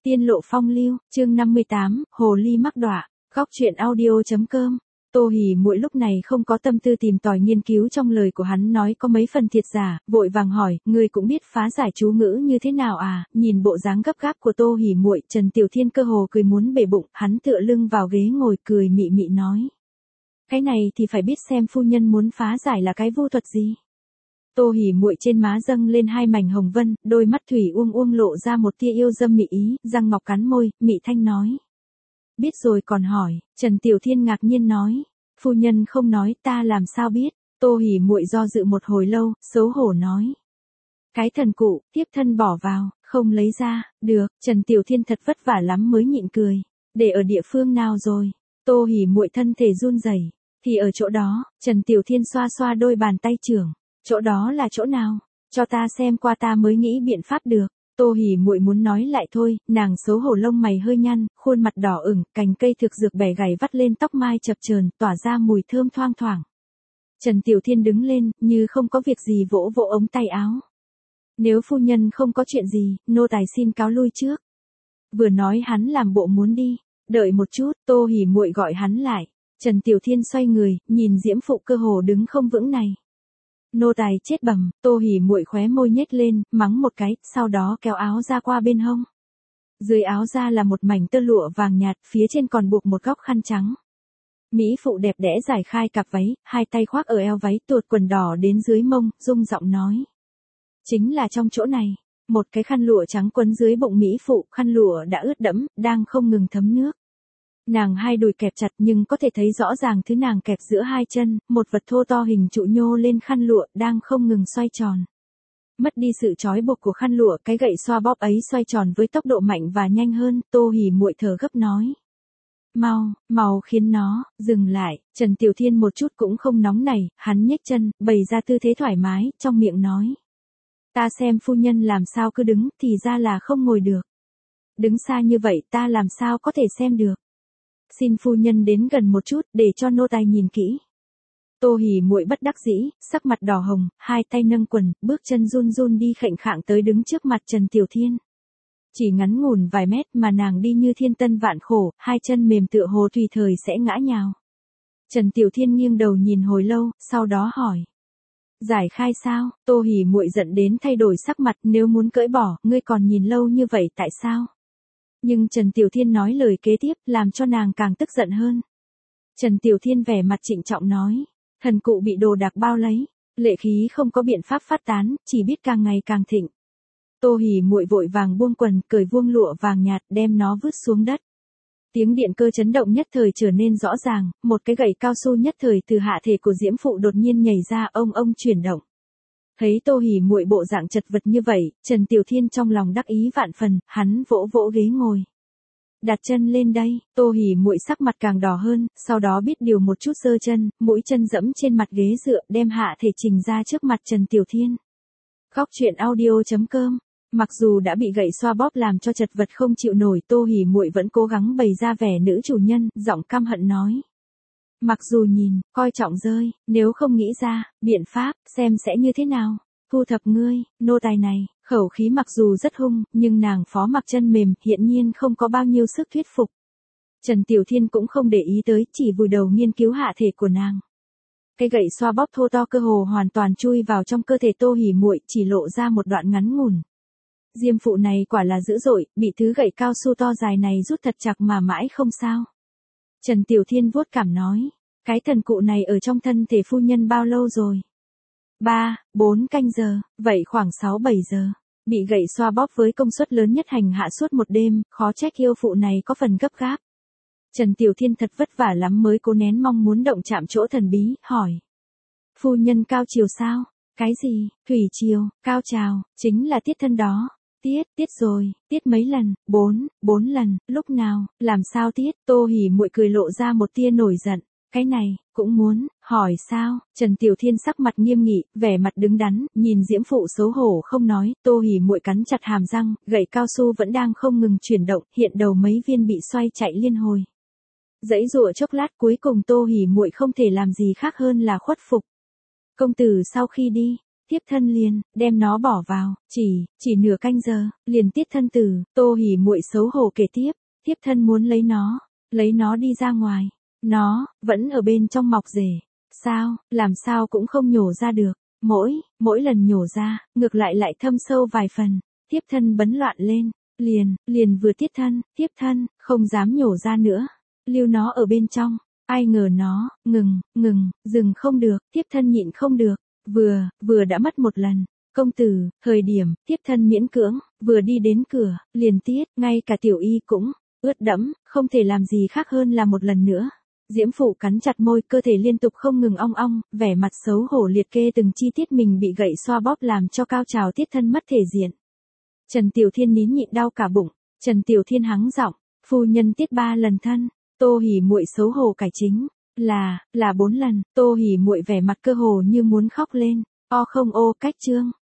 Tiên lộ phong lưu, chương 58, hồ ly mắc đọa, góc truyện audio.com. Tô Hỉ Muội lúc này không có tâm tư tìm tòi nghiên cứu trong lời của hắn nói có mấy phần thiệt giả, vội vàng hỏi, ngươi cũng biết phá giải chú ngữ như thế nào à? Nhìn bộ dáng gấp gáp của Tô Hỉ Muội, Trần Tiểu Thiên cơ hồ cười muốn bể bụng, hắn tựa lưng vào ghế ngồi cười mị mị nói. Cái này thì phải biết xem phu nhân muốn phá giải là cái vu thuật gì. Tô Hỉ Muội trên má dâng lên hai mảnh hồng vân, đôi mắt thủy uông lộ ra một tia yêu dâm mị ý, răng ngọc cắn môi, mị thanh nói. Biết rồi còn hỏi, Trần Tiểu Thiên ngạc nhiên nói. Phu nhân không nói ta làm sao biết, Tô Hỉ Muội do dự một hồi lâu, xấu hổ nói. Cái thần cụ, tiếp thân bỏ vào, không lấy ra, được, Trần Tiểu Thiên thật vất vả lắm mới nhịn cười. Để ở địa phương nào rồi? Tô Hỉ Muội thân thể run rẩy, thì ở chỗ đó, Trần Tiểu Thiên xoa xoa đôi bàn tay trưởng. Chỗ đó là chỗ nào? Cho ta xem qua ta mới nghĩ biện pháp được. Tô Hỉ Muội muốn nói lại thôi, nàng xấu hổ lông mày hơi nhăn, khuôn mặt đỏ ửng, cành cây thực dược bẻ gãy vắt lên tóc mai chập chờn, tỏa ra mùi thơm thoang thoảng. Trần Tiểu Thiên đứng lên, như không có việc gì vỗ vỗ ống tay áo. Nếu phu nhân không có chuyện gì, nô tài xin cáo lui trước. Vừa nói hắn làm bộ muốn đi, đợi một chút, Tô Hỉ Muội gọi hắn lại. Trần Tiểu Thiên xoay người, nhìn diễm phụ cơ hồ đứng không vững này. Nô tài chết bầm, Tô Hỉ Muội khóe môi nhếch lên, mắng một cái, sau đó kéo áo ra qua bên hông. Dưới áo ra là một mảnh tơ lụa vàng nhạt, phía trên còn buộc một góc khăn trắng. Mỹ phụ đẹp đẽ giải khai cặp váy, hai tay khoác ở eo váy tuột quần đỏ đến dưới mông, rung giọng nói. Chính là trong chỗ này, một cái khăn lụa trắng quấn dưới bụng Mỹ phụ, khăn lụa đã ướt đẫm, đang không ngừng thấm nước. Nàng hai đùi kẹp chặt nhưng có thể thấy rõ ràng thứ nàng kẹp giữa hai chân, một vật thô to hình trụ nhô lên khăn lụa đang không ngừng xoay tròn. Mất đi sự trói buộc của khăn lụa, cái gậy xoa bóp ấy xoay tròn với tốc độ mạnh và nhanh hơn, Tô Hỉ Muội thở gấp nói. Mau khiến nó, dừng lại, Trần Tiểu Thiên một chút cũng không nóng nảy, hắn nhếch chân, bày ra tư thế thoải mái, trong miệng nói. Ta xem phu nhân làm sao cứ đứng, thì ra là không ngồi được. Đứng xa như vậy ta làm sao có thể xem được. Xin phu nhân đến gần một chút, để cho nô tài nhìn kỹ. Tô Hỉ Muội bất đắc dĩ, sắc mặt đỏ hồng, hai tay nâng quần, bước chân run run đi khệnh khạng tới đứng trước mặt Trần Tiểu Thiên. Chỉ ngắn ngủn vài mét mà nàng đi như thiên tân vạn khổ, hai chân mềm tựa hồ tùy thời sẽ ngã nhào. Trần Tiểu Thiên nghiêng đầu nhìn hồi lâu, sau đó hỏi. Giải khai sao? Tô Hỉ Muội giận đến thay đổi sắc mặt, nếu muốn cởi bỏ, ngươi còn nhìn lâu như vậy tại sao? Nhưng Trần Tiểu Thiên nói lời kế tiếp, làm cho nàng càng tức giận hơn. Trần Tiểu Thiên vẻ mặt trịnh trọng nói, thần cụ bị đồ đạc bao lấy, lệ khí không có biện pháp phát tán, chỉ biết càng ngày càng thịnh. Tô Hỉ Muội vội vàng buông quần, cởi vuông lụa vàng nhạt, đem nó vứt xuống đất. Tiếng điện cơ chấn động nhất thời trở nên rõ ràng, một cái gậy cao su nhất thời từ hạ thể của diễm phụ đột nhiên nhảy ra, ông chuyển động. Thấy Tô Hỉ Muội bộ dạng chật vật như vậy, Trần Tiểu Thiên trong lòng đắc ý vạn phần, hắn vỗ vỗ ghế ngồi. Đặt chân lên đây, Tô Hỉ Muội sắc mặt càng đỏ hơn, sau đó biết điều một chút giơ chân, mũi chân dẫm trên mặt ghế dựa, đem hạ thể trình ra trước mặt Trần Tiểu Thiên. Góc truyện audio.com. Mặc dù đã bị gậy xoa bóp làm cho chật vật không chịu nổi, Tô Hỉ Muội vẫn cố gắng bày ra vẻ nữ chủ nhân, giọng căm hận nói. Mặc dù nhìn, coi trọng rơi, nếu không nghĩ ra, biện pháp, xem sẽ như thế nào. Thu thập ngươi, nô tài này, khẩu khí mặc dù rất hung, nhưng nàng phó mặc chân mềm, hiện nhiên không có bao nhiêu sức thuyết phục. Trần Tiểu Thiên cũng không để ý tới, chỉ vùi đầu nghiên cứu hạ thể của nàng. Cây gậy xoa bóp thô to cơ hồ hoàn toàn chui vào trong cơ thể Tô Hỉ Muội, chỉ lộ ra một đoạn ngắn ngủn. Diêm phụ này quả là dữ dội, bị thứ gậy cao su to dài này rút thật chặt mà mãi không sao. Trần Tiểu Thiên vuốt cảm nói, cái thần cụ này ở trong thân thể phu nhân bao lâu rồi? 3, 4 canh giờ, vậy khoảng 6-7 giờ. Bị gậy xoa bóp với công suất lớn nhất hành hạ suốt một đêm, khó trách yêu phụ này có phần gấp gáp. Trần Tiểu Thiên thật vất vả lắm mới cố nén mong muốn động chạm chỗ thần bí, hỏi. Phu nhân cao chiều sao? Cái gì? Thủy triều, cao trào, chính là tiết thân đó. Tiết rồi, tiết mấy lần? 4 lần, lúc nào, làm sao tiết? Tô Hỉ Muội cười lộ ra một tia nổi giận. Cái này, cũng muốn, hỏi sao? Trần Tiểu Thiên sắc mặt nghiêm nghị, vẻ mặt đứng đắn, nhìn diễm phụ xấu hổ không nói, Tô Hỉ Muội cắn chặt hàm răng, gậy cao su vẫn đang không ngừng chuyển động, hiện đầu mấy viên bị xoay chạy liên hồi. Dãy dụa chốc lát cuối cùng Tô Hỉ Muội không thể làm gì khác hơn là khuất phục. Công tử sau khi đi, Tiếp thân liền, đem nó bỏ vào, chỉ nửa canh giờ, liền tiết thân tử, Tô Hỉ muội xấu hổ kể tiếp, tiếp thân muốn lấy nó đi ra ngoài, nó, vẫn ở bên trong mọc rể, sao, làm sao cũng không nhổ ra được, mỗi lần nhổ ra, ngược lại thâm sâu vài phần, tiếp thân bấn loạn lên, liền vừa tiết thân, không dám nhổ ra nữa, lưu nó ở bên trong, ai ngờ nó, dừng không được, tiếp thân nhịn không được, vừa đã mất một lần, công tử, thời điểm, tiếp thân miễn cưỡng, vừa đi đến cửa, liền tiết, ngay cả tiểu y cũng, ướt đẫm, không thể làm gì khác hơn là một lần nữa. Diễm Phụ cắn chặt môi, cơ thể liên tục không ngừng ong ong, vẻ mặt xấu hổ liệt kê từng chi tiết mình bị gậy xoa bóp làm cho cao trào tiết thân mất thể diện. Trần Tiểu Thiên nín nhịn đau cả bụng, Trần Tiểu Thiên hắng giọng, phu nhân tiết 3 lần thân, Tô Hỉ muội xấu hổ cải chính, là 4 lần, Tô Hỉ muội vẻ mặt cơ hồ như muốn khóc lên, o không ô cách chương.